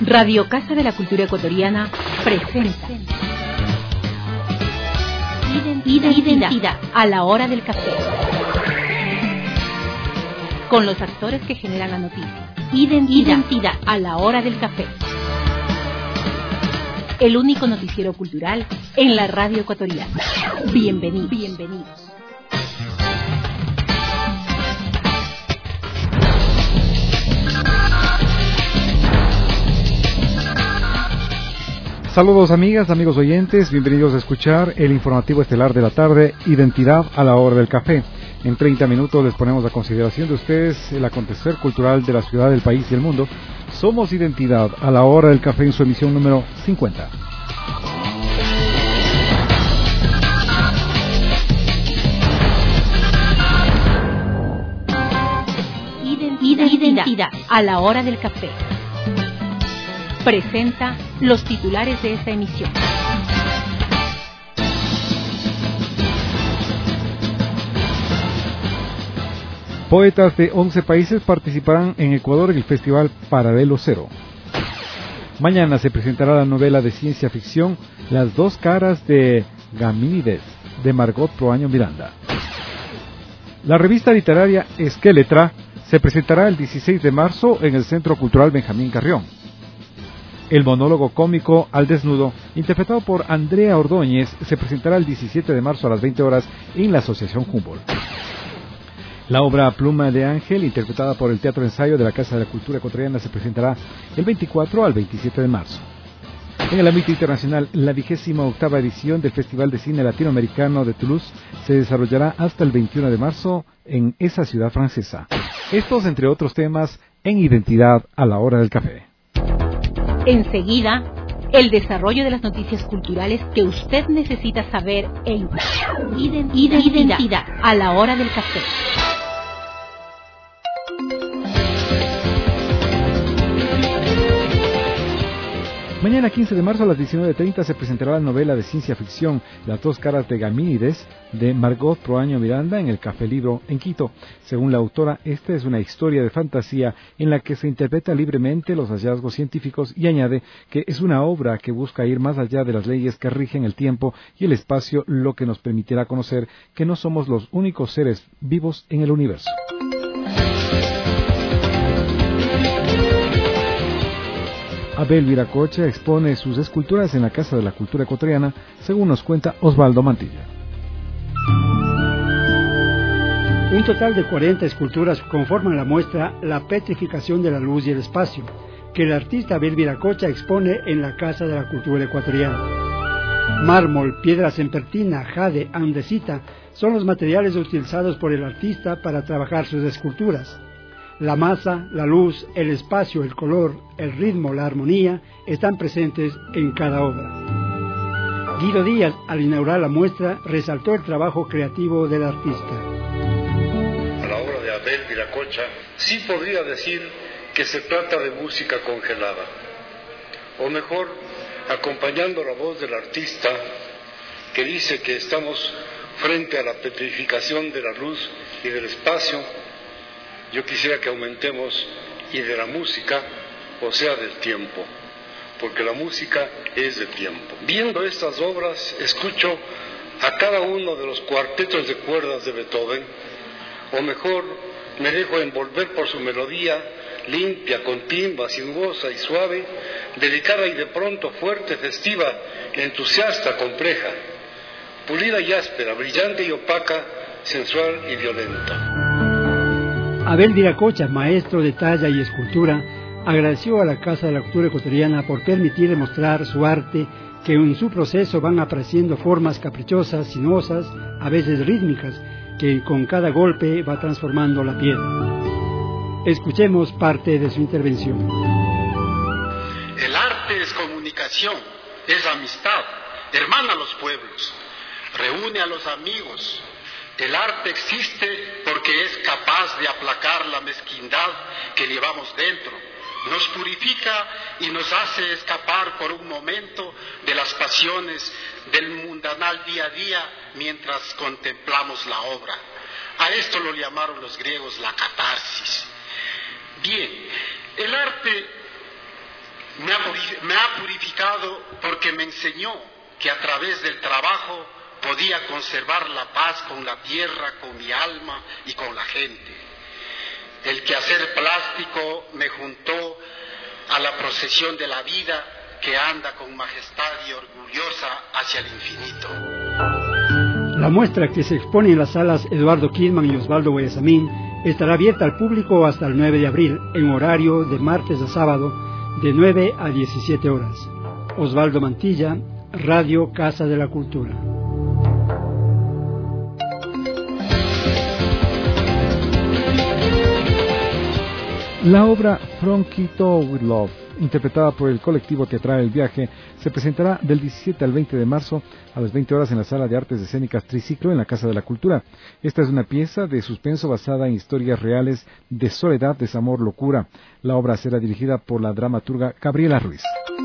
Radio Casa de la Cultura Ecuatoriana presenta Identidad a la hora del café. Con los actores que generan la noticia. Identidad a la hora del café. El único noticiero cultural en la radio ecuatoriana. Bienvenidos. Saludos amigas, amigos oyentes, bienvenidos a escuchar el informativo estelar de la tarde, Identidad a la hora del café. En 30 minutos les ponemos a consideración de ustedes el acontecer cultural de la ciudad, del país y el mundo. Somos Identidad a la hora del café en su emisión número 50. Identidad a la hora del café. Presenta los titulares de esta emisión. Poetas de 11 países participarán en Ecuador en el Festival Paralelo Cero. Mañana se presentará la novela de ciencia ficción Las dos caras de Gamínides, de Margot Proaño Miranda. La revista literaria Esqueletra se presentará el 16 de marzo en el Centro Cultural Benjamín Carrión. El monólogo cómico Al Desnudo, interpretado por Andrea Ordóñez, se presentará el 17 de marzo a las 20 horas en la Asociación Humboldt. La obra Pluma de Ángel, interpretada por el Teatro Ensayo de la Casa de la Cultura Ecuatoriana, se presentará el 24 al 27 de marzo. En el ámbito internacional, la 28ª edición del Festival de Cine Latinoamericano de Toulouse se desarrollará hasta el 21 de marzo en esa ciudad francesa. Estos, entre otros temas, en Identidad a la hora del café. Enseguida, el desarrollo de las noticias culturales que usted necesita saber en Identidad a la hora del café. Mañana 15 de marzo a las 19:30 se presentará la novela de ciencia ficción Las dos caras de Gamínides, de Margot Proaño Miranda, en el Café Libro en Quito. Según la autora, esta es una historia de fantasía en la que se interpreta libremente los hallazgos científicos y añade que es una obra que busca ir más allá de las leyes que rigen el tiempo y el espacio, lo que nos permitirá conocer que no somos los únicos seres vivos en el universo. Abel Viracocha expone sus esculturas en la Casa de la Cultura Ecuatoriana, según nos cuenta Osvaldo Mantilla. Un total de 40 esculturas conforman la muestra La petrificación de la luz y el espacio, que el artista Abel Viracocha expone en la Casa de la Cultura Ecuatoriana. Mármol, piedra sempertina, jade, andesita son los materiales utilizados por el artista para trabajar sus esculturas. La masa, la luz, el espacio, el color, el ritmo, la armonía están presentes en cada obra. Guido Díaz, al inaugurar la muestra, resaltó el trabajo creativo del artista. A la obra de Abel Viracocha sí podría decir que se trata de música congelada, o mejor, acompañando la voz del artista que dice que estamos frente a la petrificación de la luz y del espacio. Yo quisiera que aumentemos y de la música, o sea, del tiempo, porque la música es de tiempo. Viendo estas obras, escucho a cada uno de los cuartetos de cuerdas de Beethoven, o mejor, me dejo envolver por su melodía, limpia, continua, sinuosa y suave, delicada y de pronto fuerte, festiva, entusiasta, compleja, pulida y áspera, brillante y opaca, sensual y violenta. Abel Viracocha, maestro de talla y escultura, agradeció a la Casa de la Cultura Ecuatoriana por permitirle mostrar su arte, que en su proceso van apareciendo formas caprichosas, sinuosas, a veces rítmicas, que con cada golpe va transformando la piedra. Escuchemos parte de su intervención. El arte es comunicación, es amistad, hermana a los pueblos, reúne a los amigos. El arte existe porque es capaz de aplacar la mezquindad que llevamos dentro, nos purifica y nos hace escapar por un momento de las pasiones del mundanal día a día mientras contemplamos la obra. A esto lo llamaron los griegos la catarsis. Bien, el arte me ha purificado porque me enseñó que a través del trabajo podía conservar la paz con la tierra, con mi alma y con la gente. El quehacer plástico me juntó a la procesión de la vida que anda con majestad y orgullosa hacia el infinito. La muestra, que se expone en las salas Eduardo Kidman y Osvaldo Guayasamín, estará abierta al público hasta el 9 de abril, en horario de martes a sábado, de 9 a 17 horas. Osvaldo Mantilla, Radio Casa de la Cultura. La obra From Quito with Love, interpretada por el colectivo teatral El Viaje, se presentará del 17 al 20 de marzo a las 20 horas en la Sala de Artes Escénicas Triciclo en la Casa de la Cultura. Esta es una pieza de suspenso basada en historias reales de soledad, desamor, locura. La obra será dirigida por la dramaturga Gabriela Ruiz.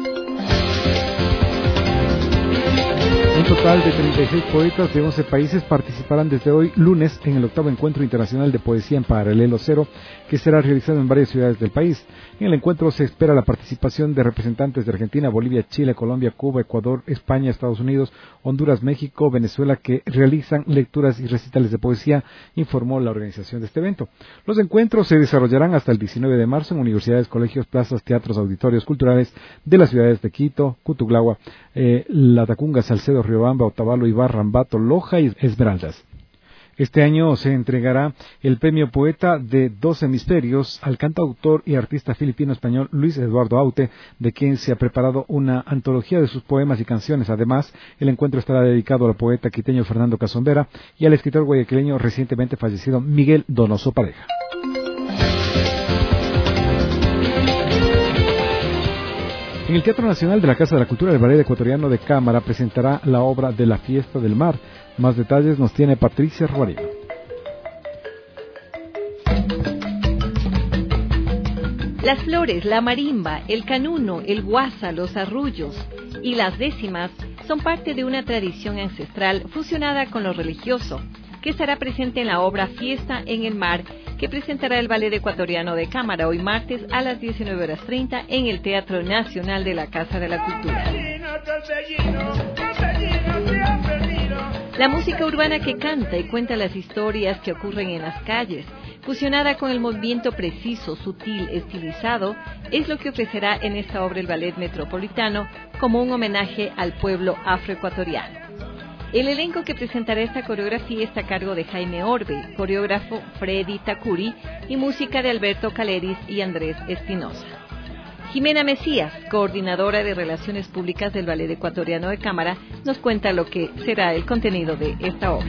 Un total de 36 poetas de 11 países participarán desde hoy lunes en el 8º Encuentro Internacional de Poesía en Paralelo Cero, que será realizado en varias ciudades del país. En el encuentro se espera la participación de representantes de Argentina, Bolivia, Chile, Colombia, Cuba, Ecuador, España, Estados Unidos, Honduras, México, Venezuela, que realizan lecturas y recitales de poesía, informó la organización de este evento. Los encuentros se desarrollarán hasta el 19 de marzo en universidades, colegios, plazas, teatros, auditorios culturales de las ciudades de Quito, Cutuglagua, Latacunga, Salcedo, Riobamba, Otavalo, Ibarra, Ambato, Loja y Esmeraldas. Este año se entregará el premio Poeta de 2 Hemisferios al cantautor y artista filipino-español Luis Eduardo Aute, de quien se ha preparado una antología de sus poemas y canciones. Además, el encuentro estará dedicado al poeta quiteño Fernando Cazombera y al escritor guayaquileño recientemente fallecido Miguel Donoso Pareja. En el Teatro Nacional de la Casa de la Cultura, el Ballet Ecuatoriano de Cámara presentará la obra de La Fiesta del Mar. Más detalles nos tiene Patricia Robarino. Las flores, la marimba, el canuno, el guasa, los arrullos y las décimas son parte de una tradición ancestral fusionada con lo religioso, que estará presente en la obra Fiesta en el Mar, que presentará el Ballet Ecuatoriano de Cámara hoy martes a las 19:30 en el Teatro Nacional de la Casa de la Cultura. La música urbana que canta y cuenta las historias que ocurren en las calles, fusionada con el movimiento preciso, sutil, estilizado, es lo que ofrecerá en esta obra el Ballet Metropolitano como un homenaje al pueblo afroecuatoriano. El elenco que presentará esta coreografía está a cargo de Jaime Orbe, coreógrafo Freddy Takuri y música de Alberto Caleris y Andrés Espinosa. Jimena Mesías, coordinadora de Relaciones Públicas del Ballet Ecuatoriano de Cámara, nos cuenta lo que será el contenido de esta obra.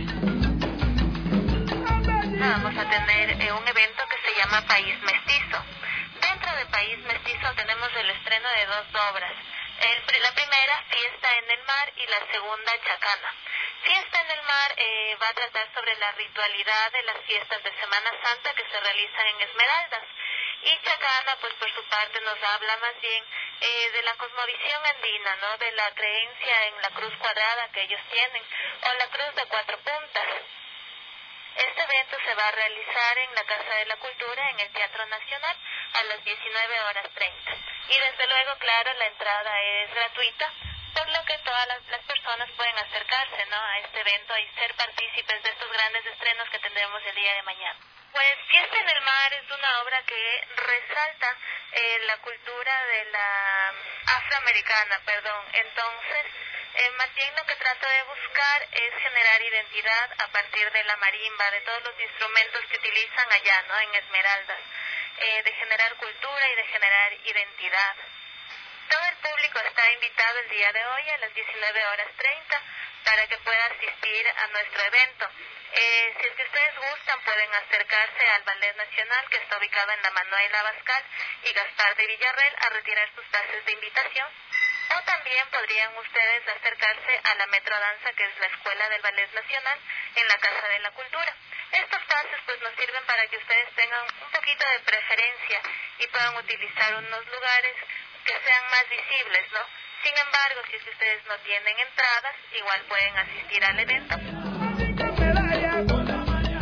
Vamos a tener un evento que se llama País Mestizo. Dentro de País Mestizo tenemos el estreno de 2 obras. La primera, Fiesta en el Mar, y la segunda, Chacana. Fiesta en el Mar va a tratar sobre la ritualidad de las fiestas de Semana Santa que se realizan en Esmeraldas. Y Chacana, pues por su parte, nos habla más bien de la cosmovisión andina, ¿no? De la creencia en la cruz cuadrada que ellos tienen, o la cruz de 4 puntas. Este evento se va a realizar en la Casa de la Cultura, en el Teatro Nacional, a las 19:30. Y desde luego, claro, la entrada es gratuita, por lo que todas las personas pueden acercarse, ¿no?, a este evento y ser partícipes de estos grandes estrenos que tendremos el día de mañana. Pues Fiesta en el Mar es una obra que resalta la cultura de la afroamericana, Entonces, más bien lo que trato de buscar es generar identidad a partir de la marimba, de todos los instrumentos que utilizan allá, ¿no?, en Esmeraldas, de generar cultura y de generar identidad. Todo el público está invitado el día de hoy a las 19:30 para que pueda asistir a nuestro evento. Si es que ustedes gustan, pueden acercarse al Ballet Nacional, que está ubicado en la Manuel Abascal y Gaspar de Villarreal, a retirar sus pases de invitación. O también podrían ustedes acercarse a la Metrodanza, que es la escuela del Ballet Nacional, en la Casa de la Cultura. Estos pases pues nos sirven para que ustedes tengan un poquito de preferencia y puedan utilizar unos lugares que sean más visibles, ¿no? Sin embargo, si es que ustedes no tienen entradas, igual pueden asistir al evento.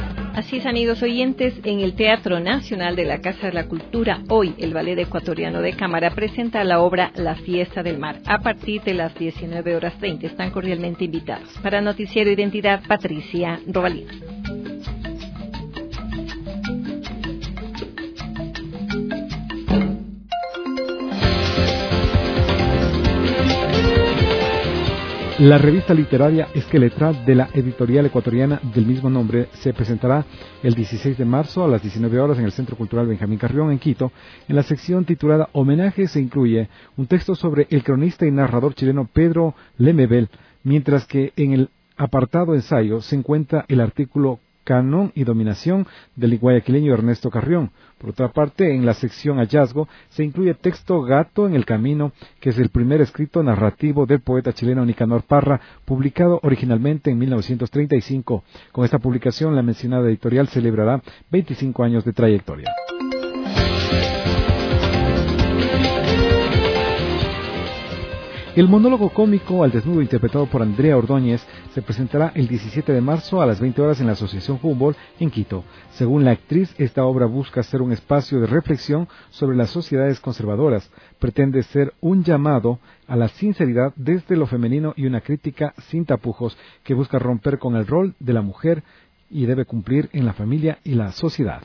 Así es, amigos oyentes, en el Teatro Nacional de la Casa de la Cultura, hoy el Ballet Ecuatoriano de Cámara presenta la obra La Fiesta del Mar a partir de las 19:30. Están cordialmente invitados. Para Noticiero Identidad, Patricia Robalina. La revista literaria Esqueletrat de la editorial ecuatoriana del mismo nombre se presentará el 16 de marzo a las 19 horas en el Centro Cultural Benjamín Carrión, en Quito. En la sección titulada Homenaje se incluye un texto sobre el cronista y narrador chileno Pedro Lemebel, mientras que en el apartado ensayo se encuentra el artículo Canon y Dominación del guayaquileño Ernesto Carrión. Por otra parte, en la sección Hallazgo se incluye texto Gato en el Camino, que es el primer escrito narrativo del poeta chileno Nicanor Parra, publicado originalmente en 1935. Con esta publicación, la mencionada editorial celebrará 25 años de trayectoria. El monólogo cómico Al Desnudo, interpretado por Andrea Ordóñez, se presentará el 17 de marzo a las 20 horas en la Asociación Humboldt en Quito. Según la actriz, esta obra busca ser un espacio de reflexión sobre las sociedades conservadoras. Pretende ser un llamado a la sinceridad desde lo femenino y una crítica sin tapujos que busca romper con el rol de la mujer y debe cumplir en la familia y la sociedad.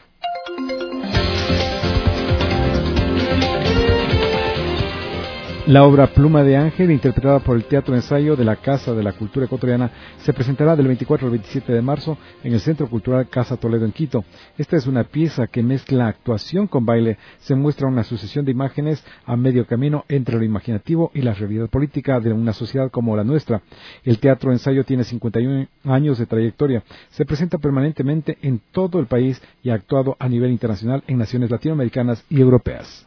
La obra Pluma de Ángel, interpretada por el Teatro Ensayo de la Casa de la Cultura Ecuatoriana, se presentará del 24 al 27 de marzo en el Centro Cultural Casa Toledo en Quito. Esta es una pieza que mezcla actuación con baile. Se muestra una sucesión de imágenes a medio camino entre lo imaginativo y la realidad política de una sociedad como la nuestra. El Teatro Ensayo tiene 51 años de trayectoria. Se presenta permanentemente en todo el país y ha actuado a nivel internacional en naciones latinoamericanas y europeas.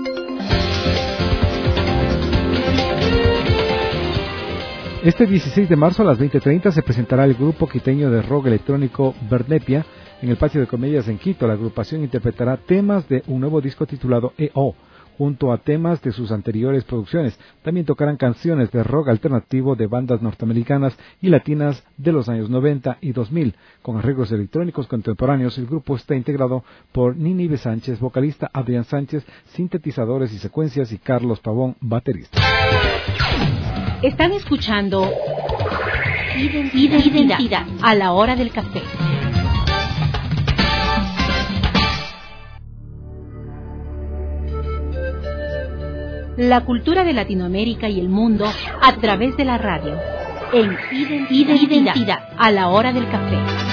Este 16 de marzo a las 20:30 se presentará el grupo quiteño de rock electrónico Bernepia en el Patio de Comedias en Quito. La agrupación interpretará temas de un nuevo disco titulado E.O., junto a temas de sus anteriores producciones. También tocarán canciones de rock alternativo de bandas norteamericanas y latinas de los años 90 y 2000. Con arreglos electrónicos contemporáneos, el grupo está integrado por Nini B. Sánchez, vocalista, Adrián Sánchez, sintetizadores y secuencias, y Carlos Pavón, baterista. Están escuchando Identidad a la hora del café. La cultura de Latinoamérica y el mundo a través de la radio. En Identidad a la hora del café.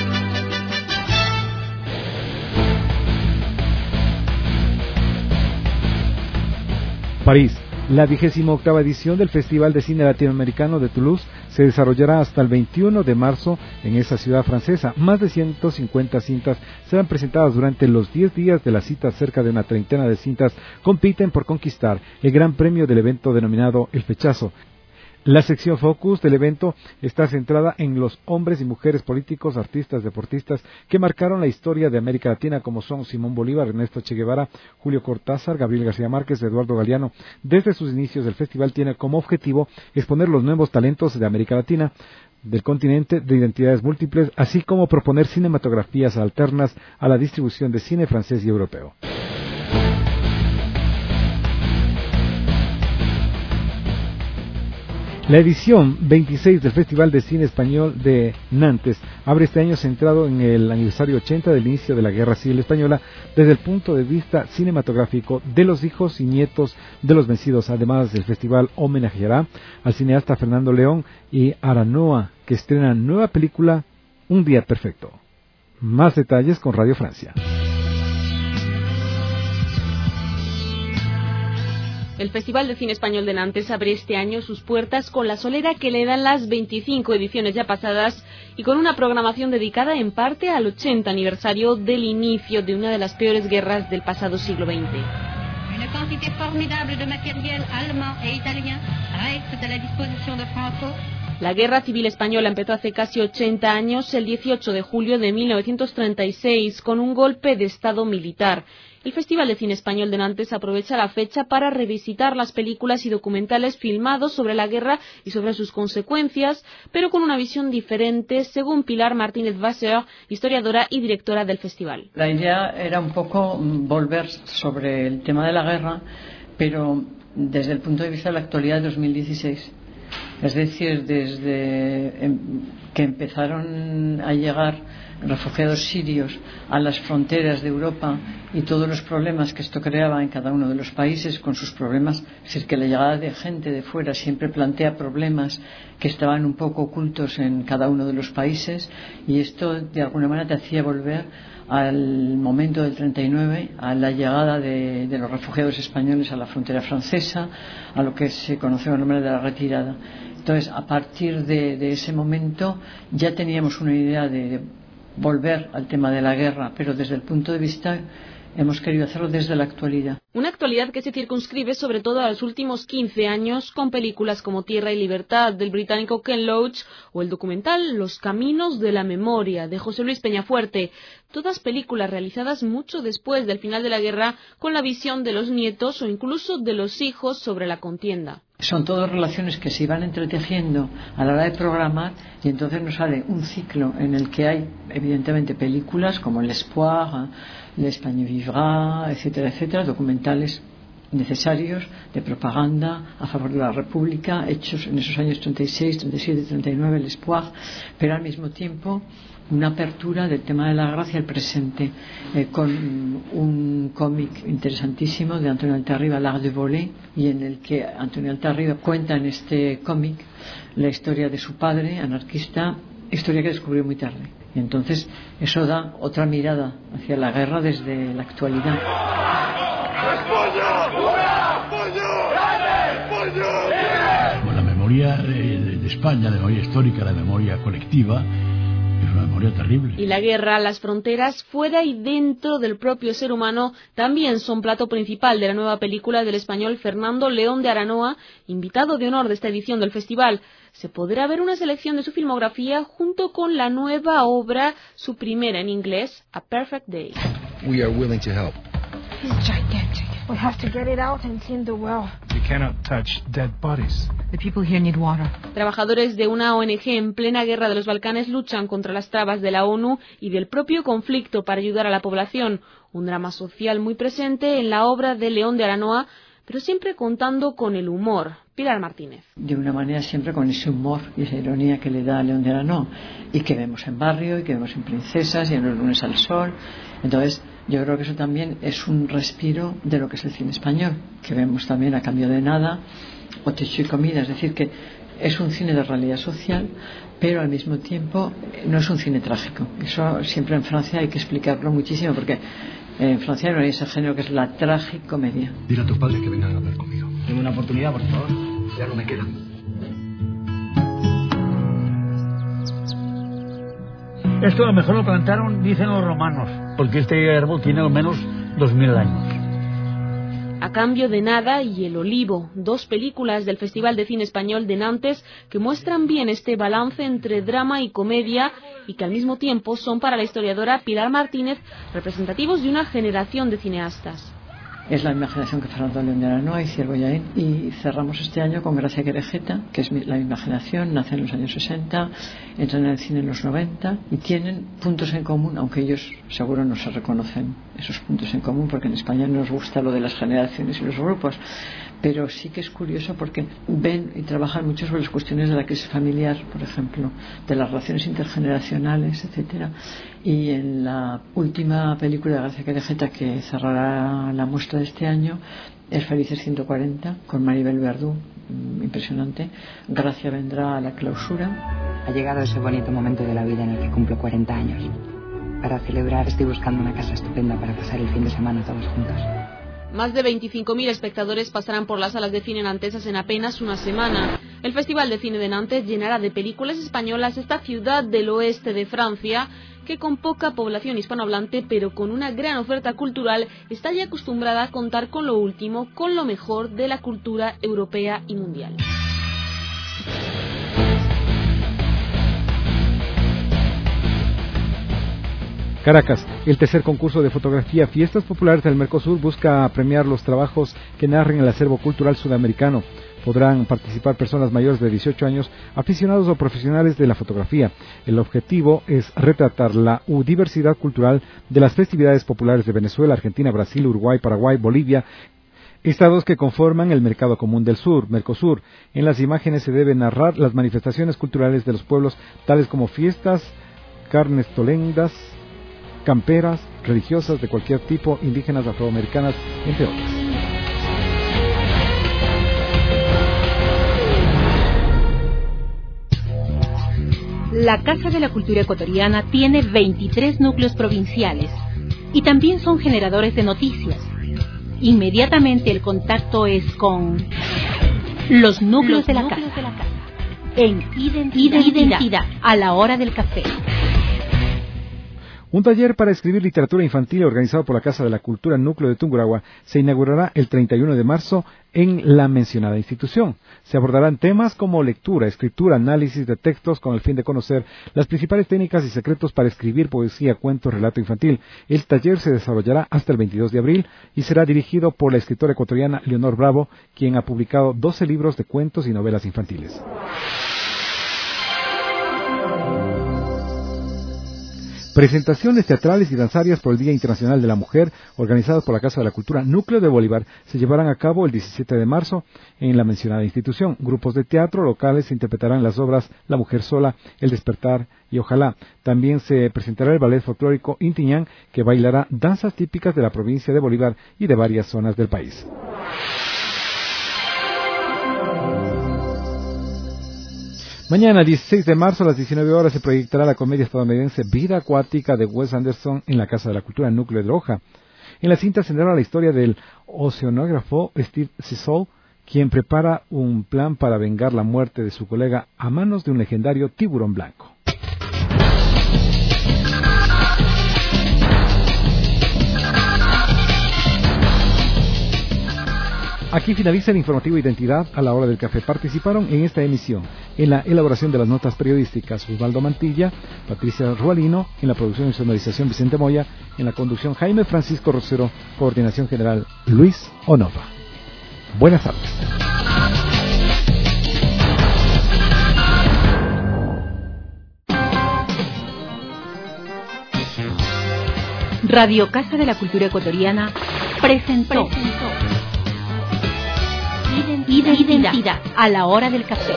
París. La 28ª edición del Festival de Cine Latinoamericano de Toulouse se desarrollará hasta el 21 de marzo en esa ciudad francesa. Más de 150 cintas serán presentadas durante los 10 días de la cita. Cerca de una treintena de cintas compiten por conquistar el gran premio del evento denominado El Fechazo. La sección Focus del evento está centrada en los hombres y mujeres políticos, artistas, deportistas que marcaron la historia de América Latina, como son Simón Bolívar, Ernesto Che Guevara, Julio Cortázar, Gabriel García Márquez, Eduardo Galeano. Desde sus inicios, el festival tiene como objetivo exponer los nuevos talentos de América Latina, del continente, de identidades múltiples, así como proponer cinematografías alternas a la distribución de cine francés y europeo. La edición 26 del Festival de Cine Español de Nantes abre este año centrado en el aniversario 80 del inicio de la Guerra Civil Española desde el punto de vista cinematográfico de los hijos y nietos de los vencidos. Además, el festival homenajeará al cineasta Fernando León y Aranoa, que estrenan nueva película Un Día Perfecto. Más detalles con Radio Francia. El Festival de Cine Español de Nantes abre este año sus puertas con la solera que le dan las 25 ediciones ya pasadas y con una programación dedicada en parte al 80 aniversario del inicio de una de las peores guerras del pasado siglo XX. Una cantidad formidable de material allemand et italien reste à la disposition de Franco La Guerra Civil Española empezó hace casi 80 años, el 18 de julio de 1936, con un golpe de Estado militar. El Festival de Cine Español de Nantes aprovecha la fecha para revisitar las películas y documentales filmados sobre la guerra y sobre sus consecuencias, pero con una visión diferente, según Pilar Martínez Vasseur, historiadora y directora del festival. La idea era un poco volver sobre el tema de la guerra, pero desde el punto de vista de la actualidad de 2016. Es decir, desde que empezaron a llegar refugiados sirios a las fronteras de Europa y todos los problemas que esto creaba en cada uno de los países con sus problemas, es decir, que la llegada de gente de fuera siempre plantea problemas que estaban un poco ocultos en cada uno de los países, y esto de alguna manera te hacía volver al momento del 39, a la llegada de los refugiados españoles a la frontera francesa, a lo que se conoce como el nombre de la retirada. Entonces, a partir de ese momento ya teníamos una idea de volver al tema de la guerra, pero desde el punto de vista hemos querido hacerlo desde la actualidad. Una actualidad que se circunscribe sobre todo a los últimos 15 años, con películas como Tierra y Libertad del británico Ken Loach o el documental Los Caminos de la Memoria de José Luis Peñafuerte. Todas películas realizadas mucho después del final de la guerra, con la visión de los nietos o incluso de los hijos sobre la contienda. Son todas relaciones que se iban entretejiendo a la hora de programar, y entonces nos sale un ciclo en el que hay evidentemente películas como L'Espoir, L'Espagne vivra, etcétera, etcétera, documentales necesarios de propaganda a favor de la República, hechos en esos años 36, 37, 39, L'Espoir, pero al mismo tiempo una apertura del tema de la guerra hacia el presente, con un cómic interesantísimo de Antonio Altarriba, L'Art de Voler, y en el que Antonio Altarriba cuenta en este cómic la historia de su padre, anarquista, historia que descubrió muy tarde. Y entonces eso da otra mirada hacia la guerra desde la actualidad. Con la memoria de España, la memoria histórica, la memoria colectiva, es una memoria terrible. Y la guerra, las fronteras fuera y dentro del propio ser humano también son plato principal de la nueva película del español Fernando León de Aranoa, invitado de honor de esta edición del festival. Se podrá ver una selección de su filmografía junto con la nueva obra, su primera en inglés, A Perfect Day. We are willing to help. It's gigantic. We have to get it out and clean the well. You cannot touch dead bodies. The people here need water. Trabajadores de una ONG en plena guerra de los Balcanes luchan contra las trabas de la ONU y del propio conflicto para ayudar a la población. Un drama social muy presente en la obra de León de Aranoa, pero siempre contando con el humor. Pilar Martínez. De una manera siempre con ese humor y esa ironía que le da a León de Aranoa, y que vemos en Barrio, y que vemos en Princesas, y en Los lunes al sol. Entonces, yo creo que eso también es un respiro de lo que es el cine español, que vemos también A cambio de nada, o Techo y comida. Es decir, que es un cine de realidad social, pero al mismo tiempo no es un cine trágico. Eso siempre en Francia hay que explicarlo muchísimo, porque en Francia no hay ese género que es la tragicomedia. Dile a tus padres que vengan a hablar conmigo. Dame una oportunidad, por favor. Ya no me queda. Esto a lo mejor lo plantaron, dicen los romanos, porque este árbol tiene al menos 2000 años. A cambio de nada y El Olivo, dos películas del Festival de Cine Español de Nantes que muestran bien este balance entre drama y comedia, y que al mismo tiempo son para la historiadora Pilar Martínez representativos de una generación de cineastas. Es la misma generación que Fernando León de Aranoa y Ciervo Yaín, y cerramos este año con Gracia Querejeta, que es la misma generación, nace en los años 60, entran en el cine en los 90 y tienen puntos en común, aunque ellos seguro no se reconocen esos puntos en común, porque en España no nos gusta lo de las generaciones y los grupos, pero sí que es curioso porque ven y trabajan mucho sobre las cuestiones de la crisis familiar, por ejemplo, de las relaciones intergeneracionales, etcétera. Y en la última película de Gracia Querejeta, que cerrará la muestra de este año, es Felices 140, con Maribel Verdú, impresionante. Gracia vendrá a la clausura. Ha llegado ese bonito momento de la vida en el que cumplo 40 años. Para celebrar estoy buscando una casa estupenda para pasar el fin de semana todos juntos. Más de 25.000 espectadores pasarán por las salas de cine nantesas en apenas una semana. El Festival de Cine de Nantes llenará de películas españolas esta ciudad del oeste de Francia, que con poca población hispanohablante, pero con una gran oferta cultural, está ya acostumbrada a contar con lo último, con lo mejor de la cultura europea y mundial. Caracas, el tercer concurso de fotografía Fiestas Populares del Mercosur busca premiar los trabajos que narren el acervo cultural sudamericano. Podrán participar personas mayores de 18 años, aficionados o profesionales de la fotografía. El objetivo es retratar la diversidad cultural de las festividades populares de Venezuela, Argentina, Brasil, Uruguay, Paraguay, Bolivia, estados que conforman el Mercado Común del Sur, Mercosur. En las imágenes se deben narrar las manifestaciones culturales de los pueblos, tales como fiestas, carnes tolendas, camperas, religiosas de cualquier tipo, indígenas, afroamericanas, entre otras. La Casa de la Cultura Ecuatoriana tiene 23 núcleos provinciales y también son generadores de noticias. Inmediatamente el contacto es con los núcleos de la casa. En Identidad, a la hora del café. Un taller para escribir literatura infantil organizado por la Casa de la Cultura Núcleo de Tungurahua se inaugurará el 31 de marzo en la mencionada institución. Se abordarán temas como lectura, escritura, análisis de textos con el fin de conocer las principales técnicas y secretos para escribir poesía, cuento, relato infantil. El taller se desarrollará hasta el 22 de abril y será dirigido por la escritora ecuatoriana Leonor Bravo, quien ha publicado 12 libros de cuentos y novelas infantiles. Presentaciones teatrales y danzarias por el Día Internacional de la Mujer, organizadas por la Casa de la Cultura Núcleo de Bolívar, se llevarán a cabo el 17 de marzo en la mencionada institución. Grupos de teatro locales interpretarán las obras La Mujer Sola, El Despertar y Ojalá. También se presentará el ballet folclórico Intiñán, que bailará danzas típicas de la provincia de Bolívar y de varias zonas del país. Mañana, 16 de marzo, a las 19 horas, se proyectará la comedia estadounidense Vida Acuática de Wes Anderson en la Casa de la Cultura Núcleo de Loja. En la cinta se narra la historia del oceanógrafo Steve Zissou, quien prepara un plan para vengar la muerte de su colega a manos de un legendario tiburón blanco. Aquí finaliza el informativo Identidad a la hora del café. Participaron en esta emisión en la elaboración de las notas periodísticas Osvaldo Mantilla, Patricia Rualino, en la producción y sonorización Vicente Moya, en la conducción Jaime Francisco Rosero, coordinación general Luis Onova. Buenas tardes. Radio Casa de la Cultura Ecuatoriana presentó Identidad a la hora del café,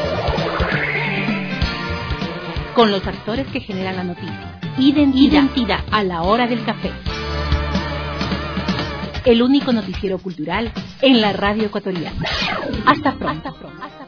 con los actores que generan la noticia. Identidad a la hora del café, el único noticiero cultural en la radio ecuatoriana. Hasta pronto.